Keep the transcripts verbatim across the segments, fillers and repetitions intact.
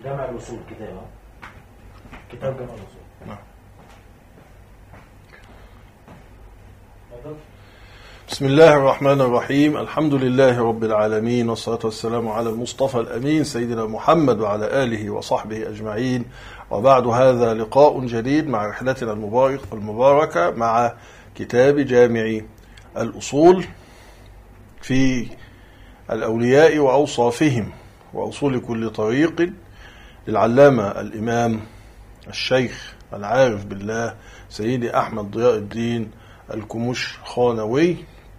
جمع الوصول كتاب كتاب جمع الوصول. نعم. بسم الله الرحمن الرحيم. الحمد لله رب العالمين، والصلاة والسلام على المصطفى الأمين سيدنا محمد وعلى آله وصحبه أجمعين. وبعد، هذا لقاء جديد مع رحلتنا المباركة مع كتاب جامع الأصول في الأولياء وأوصافهم وأصول كل طريق للعلامة الإمام الشيخ العارف بالله سيدي أحمد ضياء الدين الكمش خانوي،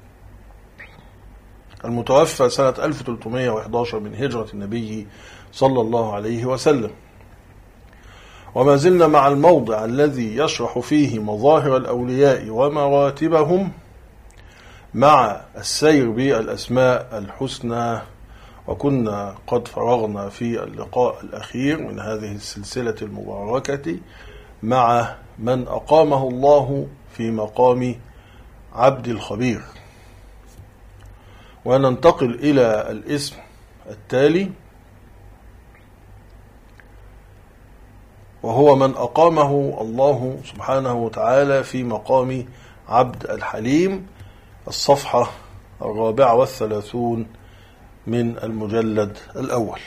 المتوفى سنة ألف وثلاثمائة وإحدى عشر من هجرة النبي صلى الله عليه وسلم. وما زلنا مع الموضع الذي يشرح فيه مظاهر الأولياء ومراتبهم مع السير بالأسماء الحسنى، وكنا قد فرغنا في اللقاء الأخير من هذه السلسلة المباركة مع من أقامه الله في مقام عبد الخبير. وننتقل إلى الاسم التالي، وهو من أقامه الله سبحانه وتعالى في مقام عبد الحليم، الصفحة الرابعة والثلاثون من المجلد الأول.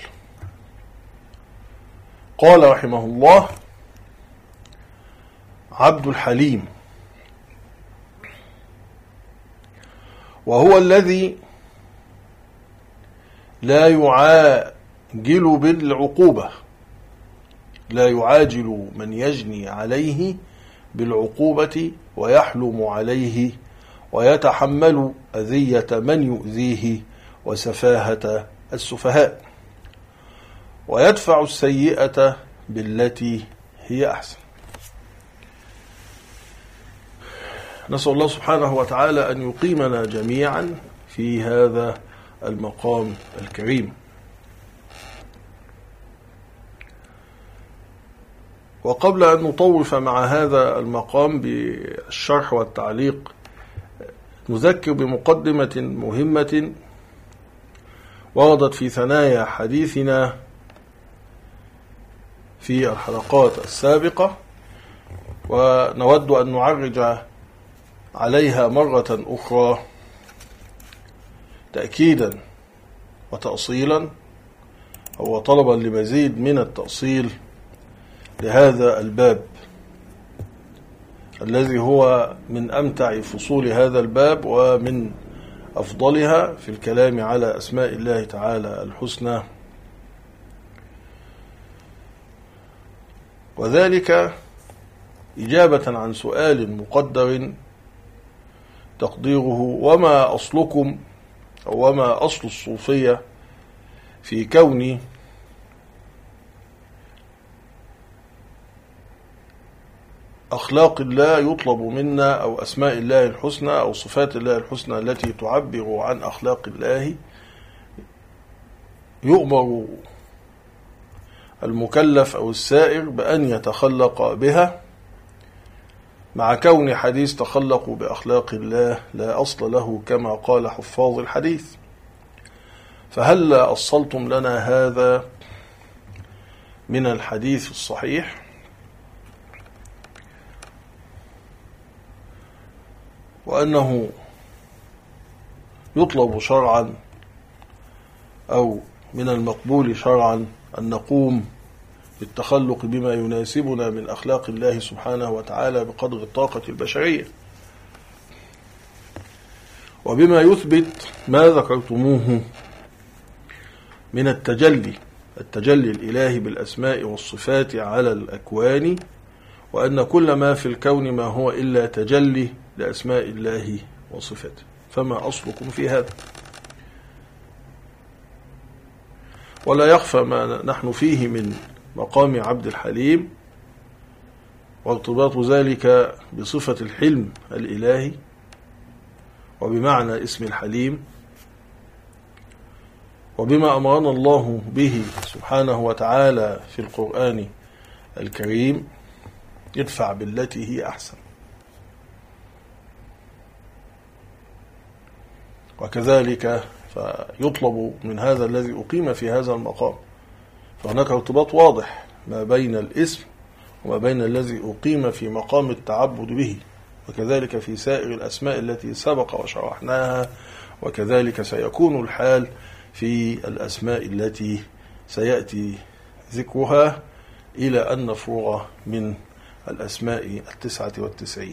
قال رحمه الله: عبد الحليم وهو الذي لا يعاجل بالعقوبة، لا يعاجل من يجني عليه بالعقوبة ويحلم عليه ويتحمل أذية من يؤذيه وسفاهة السفهاء، ويدفع السيئة بالتي هي أحسن. نسأل الله سبحانه وتعالى أن يقيمنا جميعا في هذا المقام الكريم. وقبل أن نطوف مع هذا المقام بالشرح والتعليق، نذكر بمقدمة مهمة وردت في ثنايا حديثنا في الحلقات السابقة، ونود أن نعرج عليها مرة أخرى تأكيدا وتأصيلا، أو طلبا لمزيد من التأصيل لهذا الباب الذي هو من أمتع فصول هذا الباب ومن أفضلها في الكلام على أسماء الله تعالى الحسنى، وذلك إجابة عن سؤال مقدر تقديره: وما أصلكم أو وما أصل الصوفية في كون أخلاق الله يطلب منا، أو أسماء الله الحسنى أو صفات الله الحسنى التي تعبر عن أخلاق الله يؤمر المكلف أو السائر بأن يتخلق بها، مع كون حديث تخلقوا بأخلاق الله لا أصل له كما قال حفاظ الحديث. فهل أصلتم لنا هذا من الحديث الصحيح؟ وأنه يطلب شرعا أو من المقبول شرعا أن نقوم بالتخلق بما يناسبنا من أخلاق الله سبحانه وتعالى بقدر الطاقة البشرية، وبما يثبت ما ذكرتموه من التجلي التجلي الإلهي بالأسماء والصفات على الأكوان، وأن كل ما في الكون ما هو إلا تجلي لأسماء الله وصفاته. فما أصلكم في هذا؟ ولا يخفى ما نحن فيه من مقام عبد الحليم وارتباط ذلك بصفة الحلم الإلهي وبمعنى اسم الحليم، وبما أمرنا الله به سبحانه وتعالى في القرآن الكريم: ادفع بالتي هي أحسن. وكذلك فيطلب من هذا الذي أقيم في هذا المقام فهناك ارتباط واضح ما بين الاسم وما بين الذي أقيم في مقام التعبد به، وكذلك في سائر الأسماء التي سبق وشرحناها، وكذلك سيكون الحال في الأسماء التي سيأتي ذكرها إلى أن نفرغ من الأسماء التسعة والتسعين.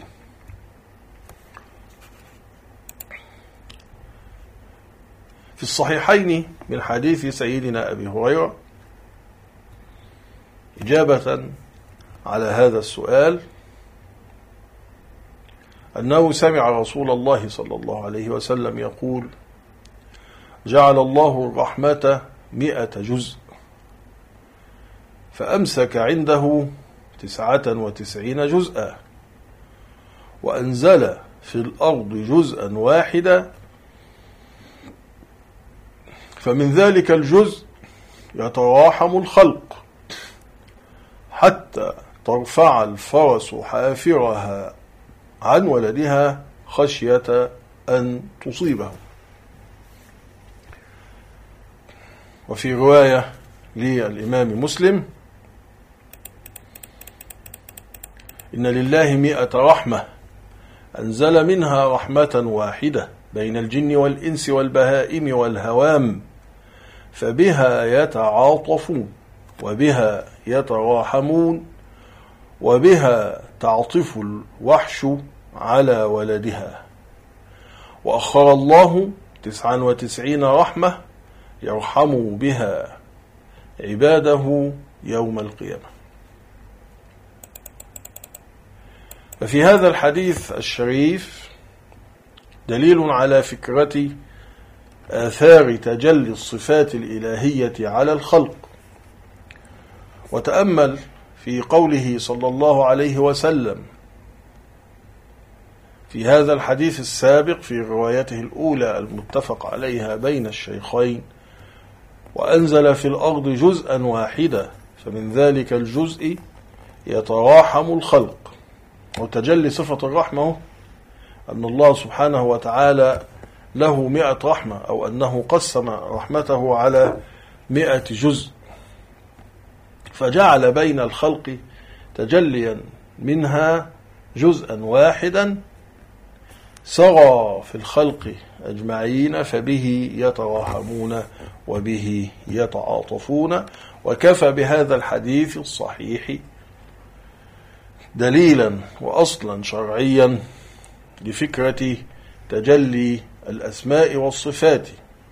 في الصحيحين من حديث سيدنا أبي هريرة إجابة على هذا السؤال أنه سمع رسول الله صلى الله عليه وسلم يقول: جعل الله الرحمة مئة جزء فأمسك عنده تسعة وتسعين جزءا، وأنزل في الأرض جزءا واحدا، فمن ذلك الجزء يتراحم الخلق حتى ترفع الفرس حافرها عن ولدها خشية أن تصيبه. وفي رواية للإمام مسلم: إن لله مئة رحمة أنزل منها رحمة واحدة بين الجن والإنس والبهائم والهوام، فبها يتعاطفون وبها يتراحمون وبها تعطف الوحش على ولدها. وأخر الله تسعا وتسعين رحمة يرحم بها عباده يوم القيامة. ففي هذا الحديث الشريف دليل على فكرة آثار تجلي الصفات الإلهية على الخلق. وتأمل في قوله صلى الله عليه وسلم في هذا الحديث السابق في روايته الأولى المتفق عليها بين الشيخين: وأنزل في الأرض جزءا واحدا فمن ذلك الجزء يتراحم الخلق. وتجلي صفة الرحمة أن الله سبحانه وتعالى له مئة رحمة، أو أنه قسم رحمته على مئة جزء، فجعل بين الخلق تجليا منها جزءا واحدا سرى في الخلق أجمعين، فبه يتراحمون وبه يتعاطفون. وكفى بهذا الحديث الصحيح دليلا وأصلا شرعيا لفكرة تجلي الأسماء والصفات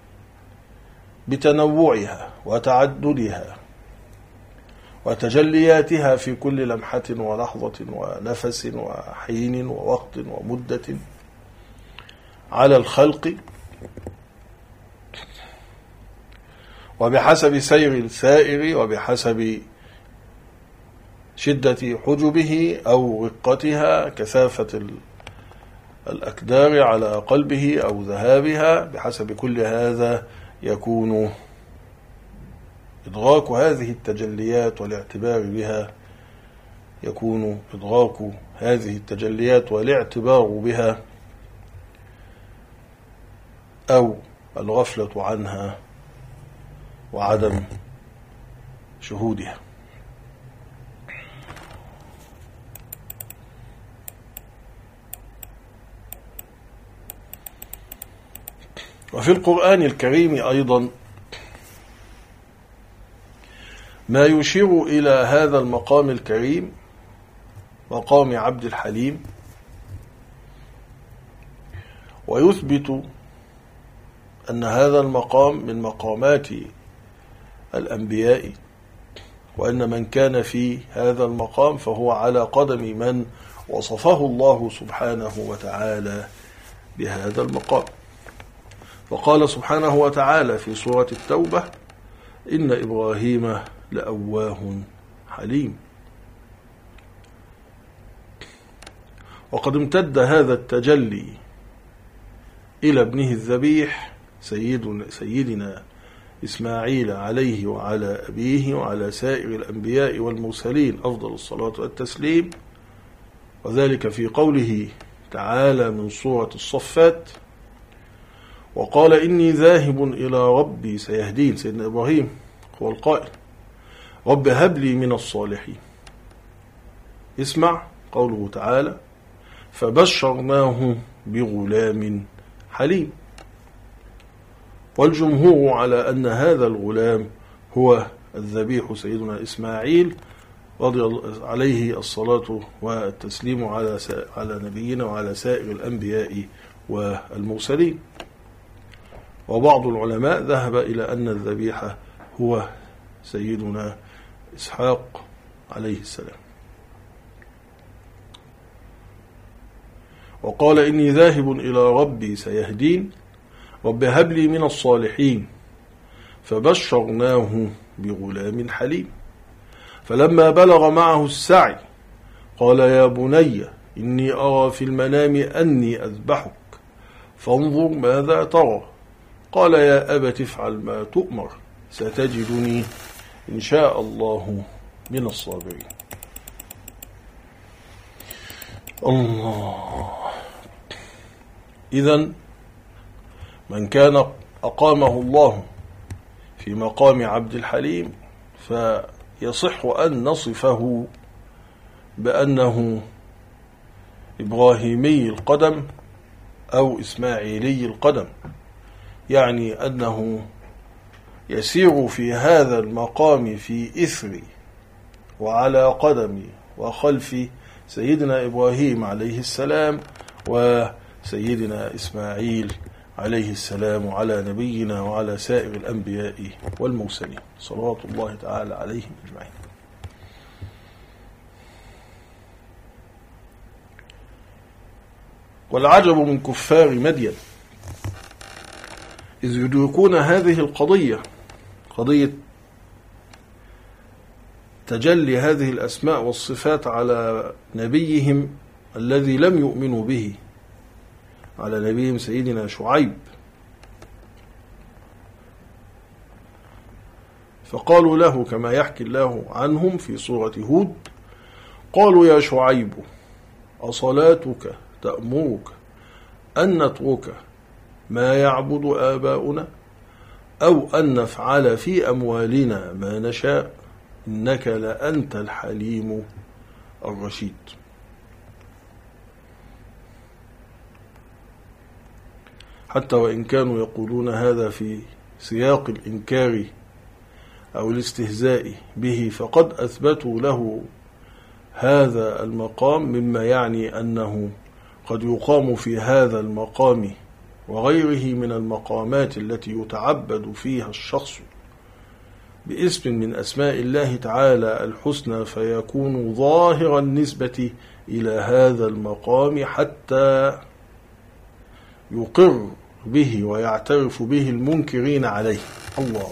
بتنوعها وتعددها وتجلياتها في كل لمحة ولحظة ونفس وحين ووقت ومدة على الخلق، وبحسب سير السائر وبحسب شدة حجبه أو رقتها، كثافة الأكدار على قلبه أو ذهابها. بحسب كل هذا يكون إدراك هذه التجليات والاعتبار بها يكون إدراك هذه التجليات والاعتبار بها أو الغفلة عنها وعدم شهودها. وفي القرآن الكريم أيضا ما يشير إلى هذا المقام الكريم، مقام عبد الحليم، ويثبت أن هذا المقام من مقامات الأنبياء، وأن من كان في هذا المقام فهو على قدم من وصفه الله سبحانه وتعالى بهذا المقام. وقال سبحانه وتعالى في سورة التوبة: إن إبراهيم لأواه حليم. وقد امتد هذا التجلي إلى ابنه الذبيح سيدنا, سيدنا إسماعيل عليه وعلى أبيه وعلى سائر الأنبياء والمرسلين أفضل الصلاة والتسليم، وذلك في قوله تعالى من سورة الصفات: وقال إني ذاهب إلى ربي سيهدين. سيدنا إبراهيم هو القائل. رب هب لي من الصالحين. اسمع قوله تعالى: فبشرناه بغلام حليم. والجمهور على أن هذا الغلام هو الذبيح سيدنا إسماعيل رضي عليه الصلاة والتسليم على على نبينا وعلى سائر الأنبياء والمرسلين. وبعض العلماء ذهب إلى أن الذبيح هو سيدنا إسحاق عليه السلام. وقال: إني ذاهب إلى ربي سيهدين، رب هب لي من الصالحين. فبشرناه بغلام حليم. فلما بلغ معه السعي قال: يا بني إني أرى في المنام أني أذبحك فانظر ماذا ترى. قال: يا أبت افعل ما تؤمر ستجدني إن شاء الله من الصابرين. الله. إذن من كان أقامه الله في مقام عبد الحليم فيصح أن نصفه بأنه إبراهيمي القدم أو إسماعيلي القدم، يعني أنه يسير في هذا المقام في إثر وعلى قدم وخلف سيدنا إبراهيم عليه السلام وسيدنا إسماعيل عليه السلام على نبينا وعلى سائر الأنبياء والمرسلين صلوات الله تعالى عليهم أجمعين. والعجب من كفار مدين إذ يدركون هذه القضية، قضية تجلي هذه الأسماء والصفات على نبيهم الذي لم يؤمنوا به، على نبيهم سيدنا شعيب. فقالوا له كما يحكي الله عنهم في سورة هود: قالوا يا شعيب أصلاتك تأمرك أن نترك ما يعبد آباؤنا أو أن نفعل في أموالنا ما نشاء إنك لأنت الحليم الرشيد. حتى وإن كانوا يقولون هذا في سياق الإنكار أو الاستهزاء به، فقد أثبتوا له هذا المقام، مما يعني أنه قد يقام في هذا المقام وغيره من المقامات التي يتعبد فيها الشخص باسم من أسماء الله تعالى الحسنى، فيكون ظاهر النسبة إلى هذا المقام حتى يقر به ويعترف به المنكرين عليه. الله.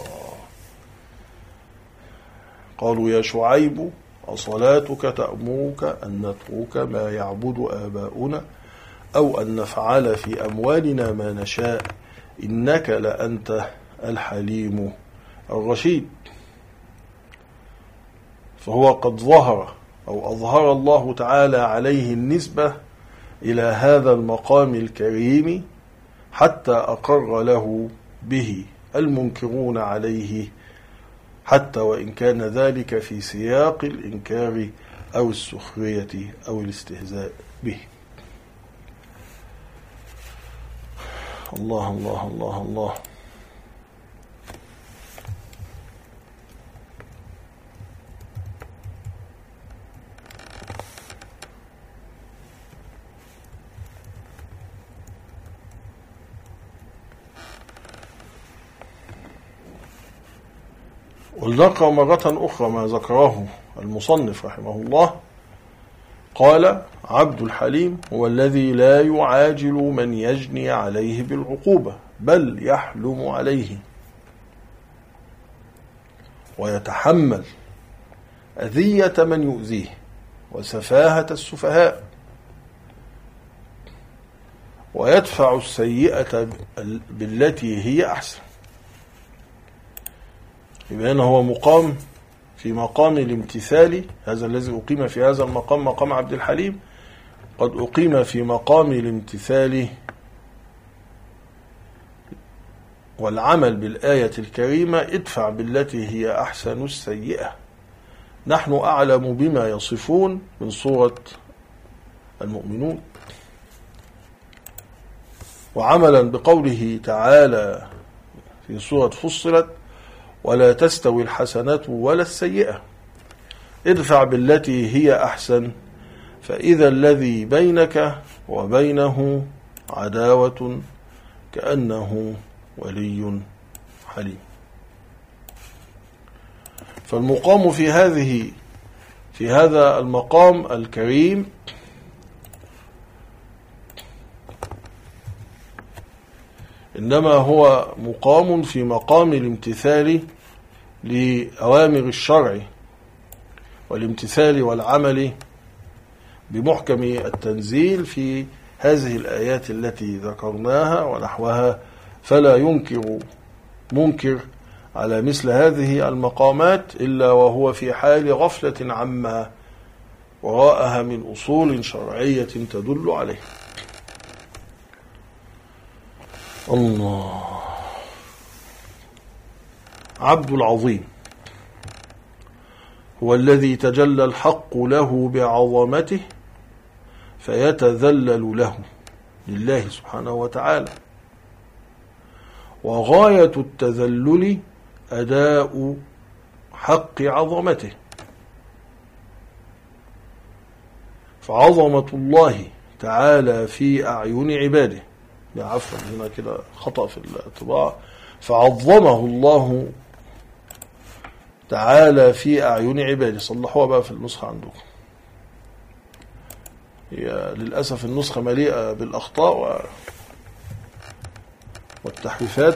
قالوا يا شعيب أصلاتك تأمرك أن نترك ما يعبد آباؤنا أو أن نفعل في أموالنا ما نشاء إنك لأنت الحليم الرشيد. فهو قد ظهر أو أظهر الله تعالى عليه النسبة إلى هذا المقام الكريم حتى أقر له به المنكرون عليه، حتى وإن كان ذلك في سياق الإنكار أو السخرية أو الاستهزاء به. الله الله الله الله. ولنقرأ مرة أخرى ما ذكره المصنف رحمه الله. قال: عبد الحليم هو الذي لا يعاجل من يجني عليه بالعقوبة، بل يحلم عليه ويتحمل أذية من يؤذيه وسفاهة السفهاء، ويدفع السيئة بالتي هي أحسن. يبقى هنا هو مقام في مقام الامتثال، هذا الذي أقيم في هذا المقام مقام عبد الحليم قد أقيم في مقام الامتثال والعمل بالآية الكريمة: ادفع بالتي هي أحسن السيئة نحن أعلم بما يصفون من سورة المؤمنون، وعملا بقوله تعالى في سورة فصلت ولا تستوي الحسنة ولا السيئة ادفع بالتي هي أحسن فإذا الذي بينك وبينه عداوة كأنه ولي حليم. فالمقام في هذه في هذا المقام الكريم إنما هو مقام في مقام الامتثال لأوامر الشرع والامتثال والعمل بمحكم التنزيل في هذه الآيات التي ذكرناها ونحوها. فلا ينكر منكر على مثل هذه المقامات إلا وهو في حال غفلة عما وراءها من أصول شرعية تدل عليه. الله. عبد العظيم هو الذي تجلى الحق له بعظمته فيتذلل له لله سبحانه وتعالى، وغاية التذلل أداء حق عظمته. فعظمة الله تعالى في أعين عباده، لا عفوا هنا كده خطأ في الطباعة، فعظمه الله تعالى في أعين عباده. صلحوها بقى في النسخة عندكم، هي للأسف النسخة مليئة بالأخطاء والتحريفات،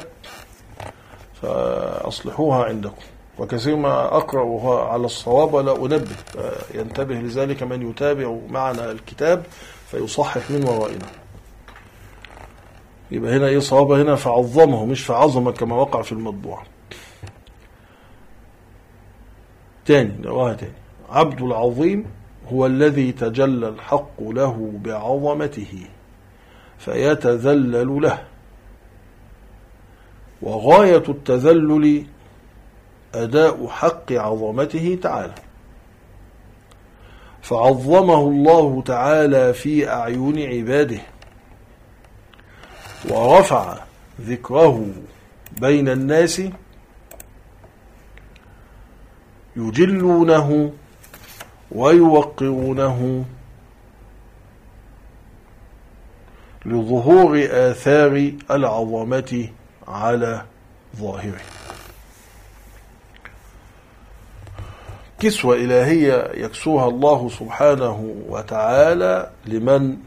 فأصلحوها عندكم. وكثير ما أقرأ على الصواب ولا أنبه، ينتبه لذلك من يتابع معنا الكتاب فيصحح من ورائنا. يبقى هنا إيه صواب؟ هنا فعظمه مش فعظمه كما وقع في المطبوع. تاني نقراها تاني. عبد العظيم هو الذي تجلى الحق له بعظمته فيتذلل له، وغاية التذلل أداء حق عظمته تعالى. فعظمه الله تعالى في أعين عباده ورفع ذكره بين الناس يجلونه ويوقرونه لظهور آثار العظمة على ظاهره. كسوة إلهية يكسوها الله سبحانه وتعالى لمن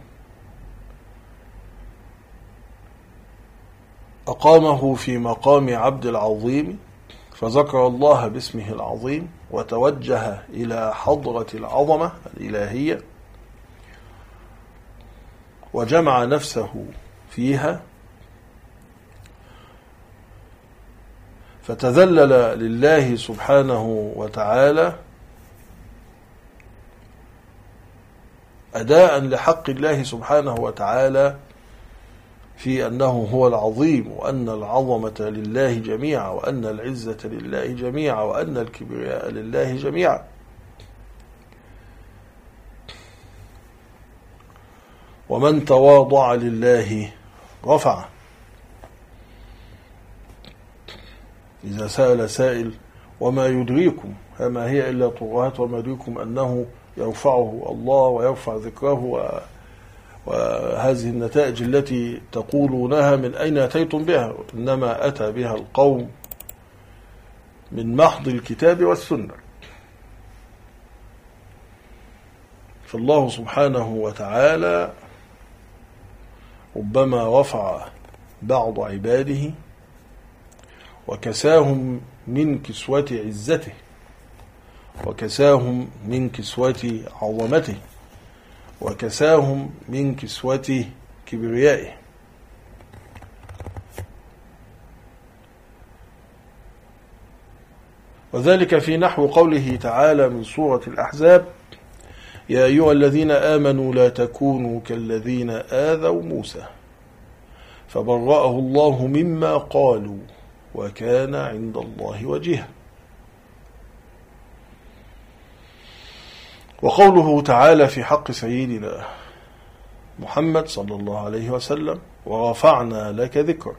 أقامه في مقام عبد العظيم، فذكر الله باسمه العظيم وتوجه إلى حضرة العظمة الإلهية وجمع نفسه فيها، فتذلل لله سبحانه وتعالى أداء لحق الله سبحانه وتعالى في أنه هو العظيم، وأن العظمة لله جميعا، وأن العزة لله جميعا، وأن الكبرياء لله جميعا. ومن تواضع لله رفعه. إذا سأل سائل وما يدريكم، ما هي إلا طغاة، وما يدريكم أنه يرفعه الله ويرفع ذكره، وهذه النتائج التي تقولونها من أين أتيتم بها؟ إنما أتى بها القوم من محض الكتاب والسنة. فالله سبحانه وتعالى ربما رفع بعض عباده وكساهم من كسوة عزته، وكساهم من كسوة عظمته، وكساهم من كسوة كبريائه. وذلك في نحو قوله تعالى من سورة الأحزاب: يا أيها الذين آمنوا لا تكونوا كالذين آذوا موسى فبرأه الله مما قالوا وكان عند الله وجيها. وقوله تعالى في حق سيدنا محمد صلى الله عليه وسلم: ورفعنا لك ذكرك.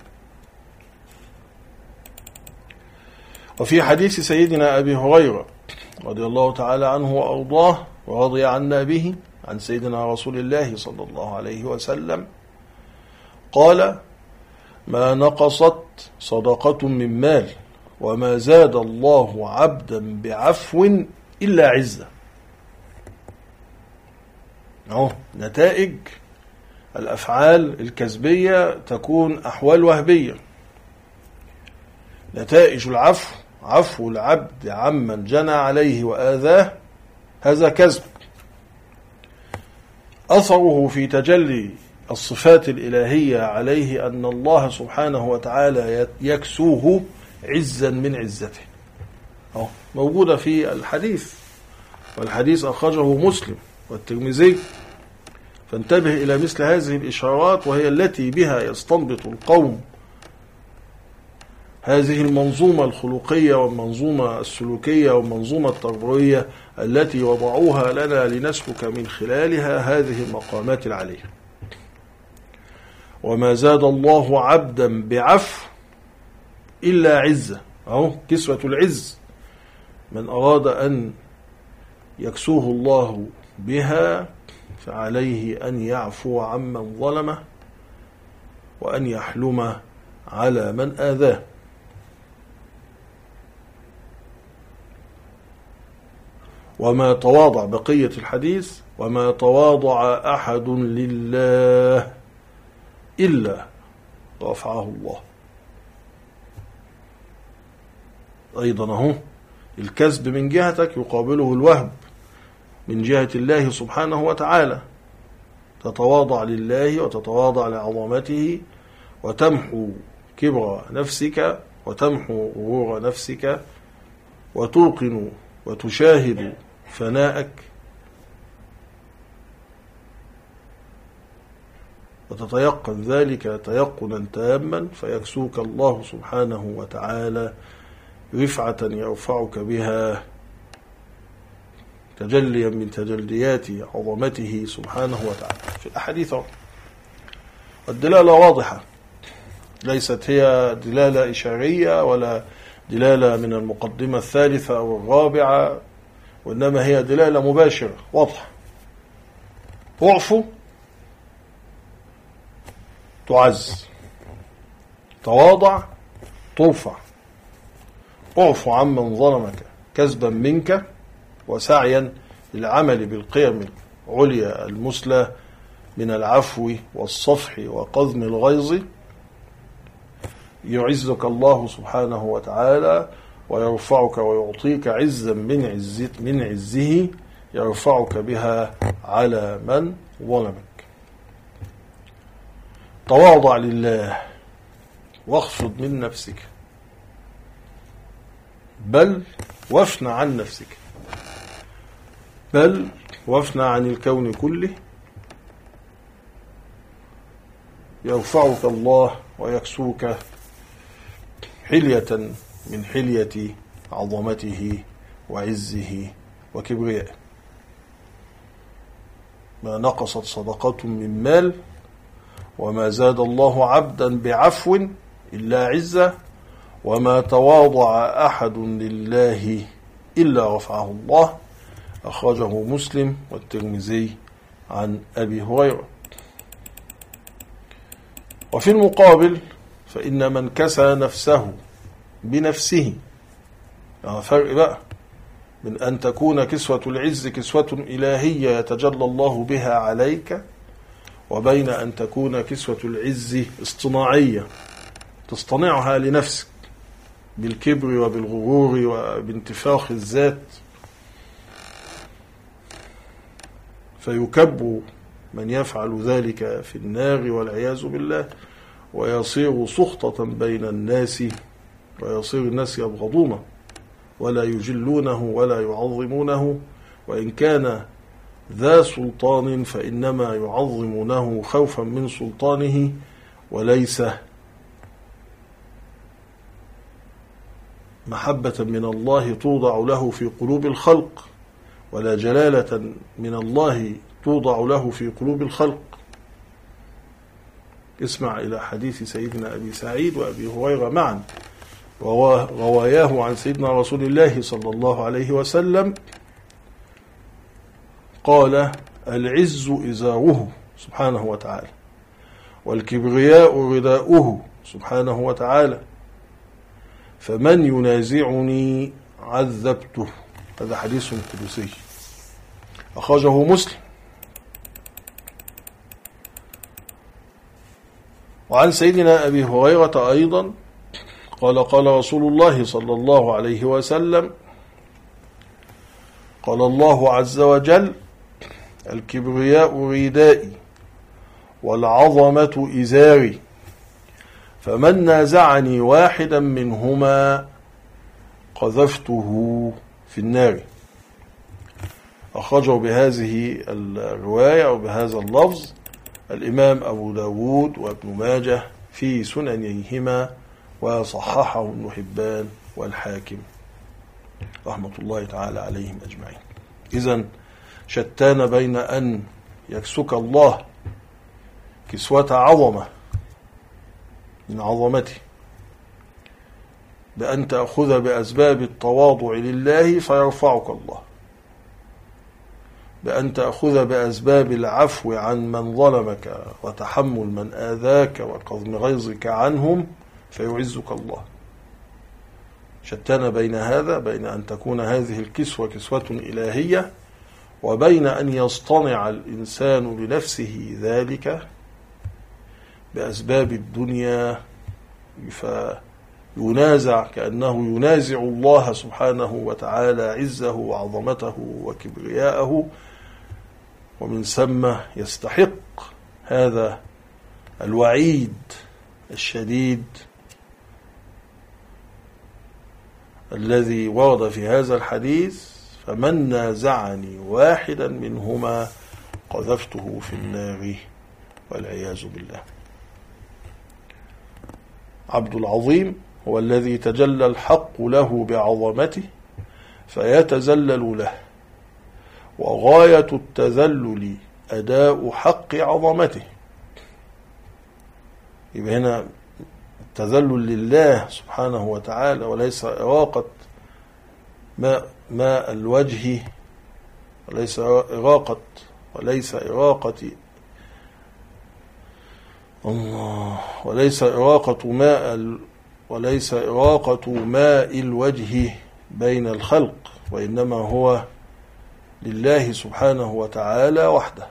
وفي حديث سيدنا أبي هريرة رضي الله تعالى عنه وأرضاه ورضي عنا به عن سيدنا رسول الله صلى الله عليه وسلم قال: ما نقصت صدقة من مال وما زاد الله عبدا بعفو إلا عزة. أهو نتائج الأفعال الكسبية تكون أحوال وهبية. نتائج العفو: عفو العبد عمن جنى عليه وآذاه، هذا كسب. أثره في تجلي الصفات الإلهية عليه أن الله سبحانه وتعالى يكسوه عزا من عزته. أهو موجودة في الحديث، والحديث أخرجه مسلم والترمذي. فانتبه إلى مثل هذه الإشارات، وهي التي بها يستنبط القوم هذه المنظومة الخلقية والمنظومة السلوكية والمنظومة التربوية التي وضعوها لنا لنسلك من خلالها هذه المقامات العالية. وما زاد الله عبدا بعفو إلا عزة. أهو كسوة العز، من أراد أن يكسوه الله بها فعليه أن يعفو عمن ظلمه وأن يحلم على من آذاه. وما تواضع، بقية الحديث: وما تواضع أحد لله إلا رفعه الله. أيضا أهو الكسب من جهتك يقابله الوهب من جهة الله سبحانه وتعالى. تتواضع لله وتتواضع لعظمته وتمحو كبر نفسك وتمحو غرور نفسك وتوقن وتشاهد فناءك وتتيقن ذلك تيقنا تاما، فيكسوك الله سبحانه وتعالى رفعة يرفعك بها تجليا من تجليات عظمته سبحانه وتعالى. في الأحاديث الدلالة واضحة، ليست هي دلالة إشارية ولا دلالة من المقدمة الثالثة أو الرابعة، وإنما هي دلالة مباشرة واضحة. اعفو تعز، تواضع ترفع. اعفو عمن ظلمك كسبا منك وسعيا للعمل بالقيم العليا المثلى من العفو والصفح وقذم الغيظ، يعزك الله سبحانه وتعالى ويرفعك ويعطيك عزا من عزه من عزه يرفعك بها على من ظلمك. تواضع لله واخفض من نفسك، بل وافنى عن نفسك، بل وافنى عن الكون كله، يرفعك الله ويكسوك حلية من حلية عظمته وعزه وكبريائه. ما نقصت صدقة من مال وما زاد الله عبدا بعفو إلا عزة وما تواضع أحد لله إلا رفعه الله. أخرجه مسلم والترمذي عن أبي هريرة. وفي المقابل فإن من كسى نفسه بنفسه، يعني فرق بقى من أن تكون كسوة العز كسوة إلهية يتجلى الله بها عليك، وبين أن تكون كسوة العز اصطناعية تصطنعها لنفسك بالكبر وبالغرور وبانتفاخ الذات، فيكب من يفعل ذلك في النار والعياذ بالله، ويصير سخطة بين الناس، ويصير الناس يبغضونه ولا يجلونه ولا يعظمونه، وإن كان ذا سلطان فإنما يعظمونه خوفا من سلطانه وليس محبة من الله توضع له في قلوب الخلق ولا جلالة من الله توضع له في قلوب الخلق. اسمع إلى حديث سيدنا أبي سعيد وأبي هريرة معا رواياه عن سيدنا رسول الله صلى الله عليه وسلم قال: العز إزاره سبحانه وتعالى، والكبرياء رداؤه سبحانه وتعالى، فمن ينازعني عذبته. هذا حديث قدسي أخرجه مسلم. وعن سيدنا أبي هريرة أيضا قال: قال رسول الله صلى الله عليه وسلم: قال الله عز وجل: الكبرياء ردائي والعظمة إزاري، فمن نازعني واحدا منهما قذفته في النار. أخرجه بهذه الرواية أو بهذا اللفظ الإمام أبو داود وابن ماجه في سننيهما، وصححه ابن حبان والحاكم رحمة الله تعالى عليهم أجمعين. إذن شتان بين أن يكسك الله كسوة عظمة من عظمته بأن تأخذ بأسباب التواضع لله فيرفعك الله، بأن تأخذ بأسباب العفو عن من ظلمك وتحمل من آذاك وكظم غيظك عنهم فيعزك الله. شتان بين هذا، بين أن تكون هذه الكسوة كسوة إلهية، وبين أن يصطنع الإنسان لنفسه ذلك بأسباب الدنيا فينازع، كأنه ينازع الله سبحانه وتعالى عزه وعظمته وكبرياءه، ومن ثم يستحق هذا الوعيد الشديد الذي ورد في هذا الحديث: فمن نازعني واحدا منهما قذفته في النار والعياذ بالله. عبد العظيم هو الذي تجلى الحق له بعظمته فيتذلل له، وغاية التذلل أداء حق عظمته. يبقى هنا التذلل لله سبحانه وتعالى، وليس إراقة ماء ماء الوجه، وليس إراقة وليس إراقة الله وليس إراقة ماء وليس إراقة ماء الوجه بين الخلق، وإنما هو لله سبحانه وتعالى وحده.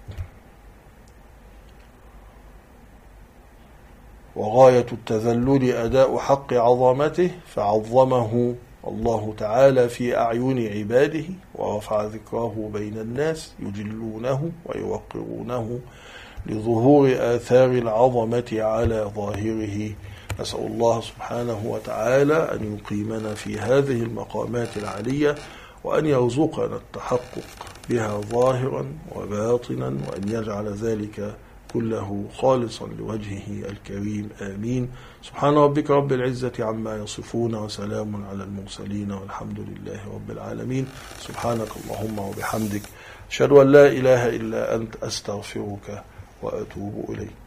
وغاية التذلل أداء حق عظمته، فعظمه الله تعالى في أعين عباده ورفع ذكره بين الناس يجلونه ويوقرونه لظهور آثار العظمة على ظاهره. نسأل الله سبحانه وتعالى أن يقيمنا في هذه المقامات العالية، وأن يرزقنا التحقق بها ظاهرا وباطنا، وأن يجعل ذلك كله خالصا لوجهه الكريم. آمين. سبحان ربك رب العزة عما يصفون، وسلام على المرسلين، والحمد لله رب العالمين. سبحانك اللهم وبحمدك، أشهد أن لا إله إلا أنت، أستغفرك وأتوب إليك.